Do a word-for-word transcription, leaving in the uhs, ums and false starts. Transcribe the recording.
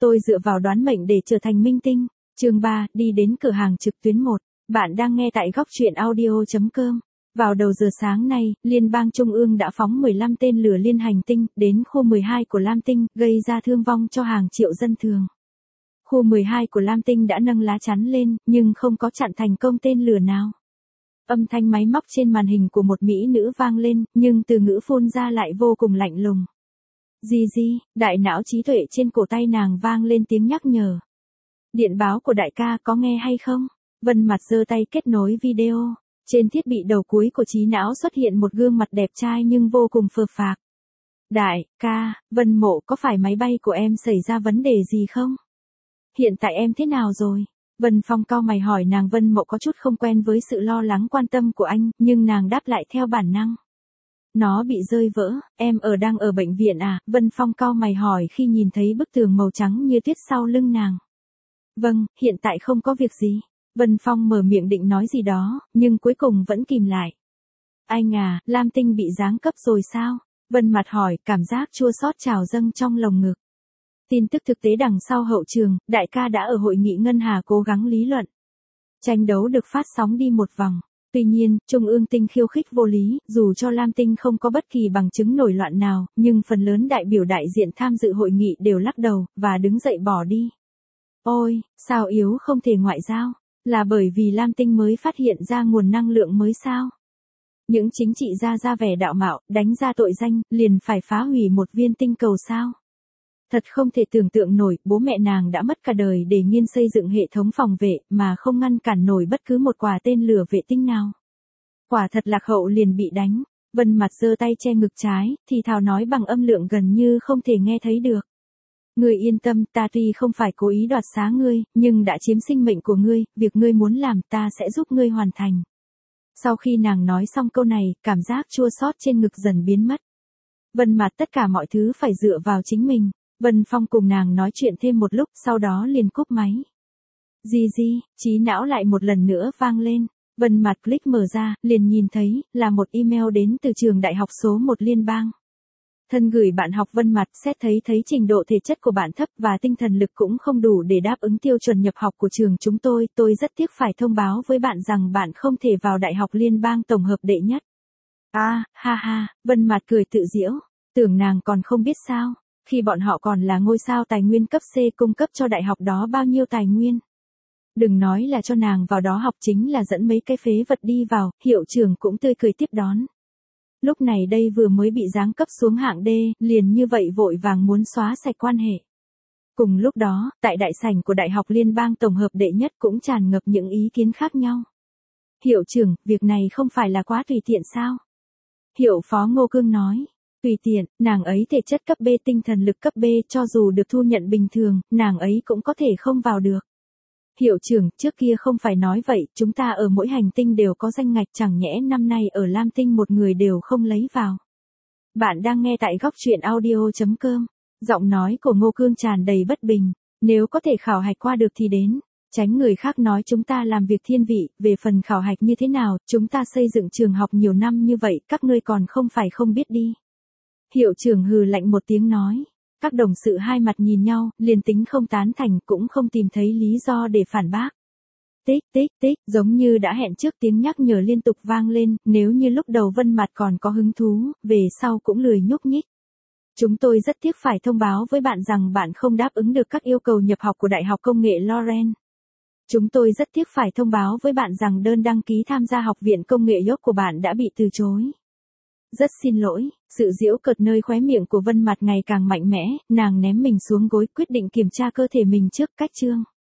tôi dựa vào đoán mệnh để trở thành minh tinh. Chương ba, đi đến cửa hàng trực tuyến một. Bạn đang nghe tại góc truyện audio chấm com. Vào đầu giờ sáng nay, Liên bang Trung ương đã phóng mười lăm tên lửa liên hành tinh đến khu mười hai của Lam Tinh, gây ra thương vong cho hàng triệu dân thường. Khu mười hai của Lam Tinh đã nâng lá chắn lên, nhưng không có chặn thành công tên lửa nào. Âm thanh máy móc trên màn hình của một mỹ nữ vang lên, nhưng từ ngữ phun ra lại vô cùng lạnh lùng. Gì gì, đại não trí tuệ trên cổ tay nàng vang lên tiếng nhắc nhở. Điện báo của đại ca có nghe hay không? Vân Mặt giơ tay kết nối video. Trên thiết bị đầu cuối của trí não xuất hiện một gương mặt đẹp trai nhưng vô cùng phờ phạc. Đại ca, Vân Mộ, có phải máy bay của em xảy ra vấn đề gì không? Hiện tại em thế nào rồi? Vân Phong cau mày hỏi nàng. Vân Mộ có chút không quen với sự lo lắng quan tâm của anh, nhưng nàng đáp lại theo bản năng. Nó bị rơi vỡ, em ở đang ở bệnh viện à? Vân Phong cau mày hỏi khi nhìn thấy bức tường màu trắng như tuyết sau lưng nàng. Vâng, hiện tại không có việc gì. Vân Phong mở miệng định nói gì đó, nhưng cuối cùng vẫn kìm lại. Anh à, Lam Tinh bị giáng cấp rồi sao? Vân Mặt hỏi, cảm giác chua xót trào dâng trong lồng ngực. Tin tức thực tế đằng sau hậu trường, đại ca đã ở hội nghị ngân hà cố gắng lý luận. Tranh đấu được phát sóng đi một vòng. Tuy nhiên, Trung ương Tinh khiêu khích vô lý, dù cho Lam Tinh không có bất kỳ bằng chứng nổi loạn nào, nhưng phần lớn đại biểu đại diện tham dự hội nghị đều lắc đầu, và đứng dậy bỏ đi. Ôi, sao yếu không thể ngoại giao? Là bởi vì Lam Tinh mới phát hiện ra nguồn năng lượng mới sao? Những chính trị gia ra vẻ đạo mạo, đánh ra tội danh, liền phải phá hủy một viên tinh cầu sao? Thật không thể tưởng tượng nổi, bố mẹ nàng đã mất cả đời để nghiên xây dựng hệ thống phòng vệ, mà không ngăn cản nổi bất cứ một quả tên lửa vệ tinh nào. Quả thật lạc hậu liền bị đánh. Vân Mặt giơ tay che ngực trái, thì thào nói bằng âm lượng gần như không thể nghe thấy được. Ngươi yên tâm, ta tuy không phải cố ý đoạt xá ngươi, nhưng đã chiếm sinh mệnh của ngươi, việc ngươi muốn làm ta sẽ giúp ngươi hoàn thành. Sau khi nàng nói xong câu này, cảm giác chua xót trên ngực dần biến mất. Vân Mặt tất cả mọi thứ phải dựa vào chính mình. Vân Phong cùng nàng nói chuyện thêm một lúc, sau đó liền cúp máy. Gì gì, trí não lại một lần nữa vang lên. Vân Mặt click mở ra, liền nhìn thấy, là một email đến từ trường đại học số một liên bang. Thân gửi bạn học Vân Mặt, xét thấy thấy trình độ thể chất của bạn thấp và tinh thần lực cũng không đủ để đáp ứng tiêu chuẩn nhập học của trường chúng tôi, tôi rất tiếc phải thông báo với bạn rằng bạn không thể vào đại học liên bang tổng hợp đệ nhất. À, ha ha, Vân Mặt cười tự giễu, tưởng nàng còn không biết sao, khi bọn họ còn là ngôi sao tài nguyên cấp C cung cấp cho đại học đó bao nhiêu tài nguyên. Đừng nói là cho nàng vào đó học, chính là dẫn mấy cái phế vật đi vào, hiệu trưởng cũng tươi cười tiếp đón. Lúc này đây vừa mới bị giáng cấp xuống hạng D, liền như vậy vội vàng muốn xóa sạch quan hệ. Cùng lúc đó, tại đại sảnh của Đại học Liên bang tổng hợp đệ nhất cũng tràn ngập những ý kiến khác nhau. Hiệu trưởng, việc này không phải là quá tùy tiện sao? Hiệu phó Ngô Cương nói. Tùy tiện, nàng ấy thể chất cấp B, tinh thần lực cấp B, cho dù được thu nhận bình thường, nàng ấy cũng có thể không vào được. Hiệu trưởng, trước kia không phải nói vậy, chúng ta ở mỗi hành tinh đều có danh ngạch, chẳng nhẽ năm nay ở Lam Tinh một người đều không lấy vào. Bạn đang nghe tại góc truyện audio chấm com. Giọng nói của Ngô Cương tràn đầy bất bình. Nếu có thể khảo hạch qua được thì đến. Tránh người khác nói chúng ta làm việc thiên vị, về phần khảo hạch như thế nào, chúng ta xây dựng trường học nhiều năm như vậy, các ngươi còn không phải không biết đi. Hiệu trưởng hừ lạnh một tiếng nói. Các đồng sự hai mặt nhìn nhau, liền tính không tán thành cũng không tìm thấy lý do để phản bác. Tích tích tích, giống như đã hẹn trước, tiếng nhắc nhở liên tục vang lên, nếu như lúc đầu Vân Mặt còn có hứng thú, về sau cũng lười nhúc nhích. Chúng tôi rất tiếc phải thông báo với bạn rằng bạn không đáp ứng được các yêu cầu nhập học của Đại học Công nghệ Loren. Chúng tôi rất tiếc phải thông báo với bạn rằng đơn đăng ký tham gia Học viện Công nghệ York của bạn đã bị từ chối. Rất xin lỗi, sự giễu cợt nơi khóe miệng của Vân Mặt ngày càng mạnh mẽ, nàng ném mình xuống gối quyết định kiểm tra cơ thể mình trước cách chương.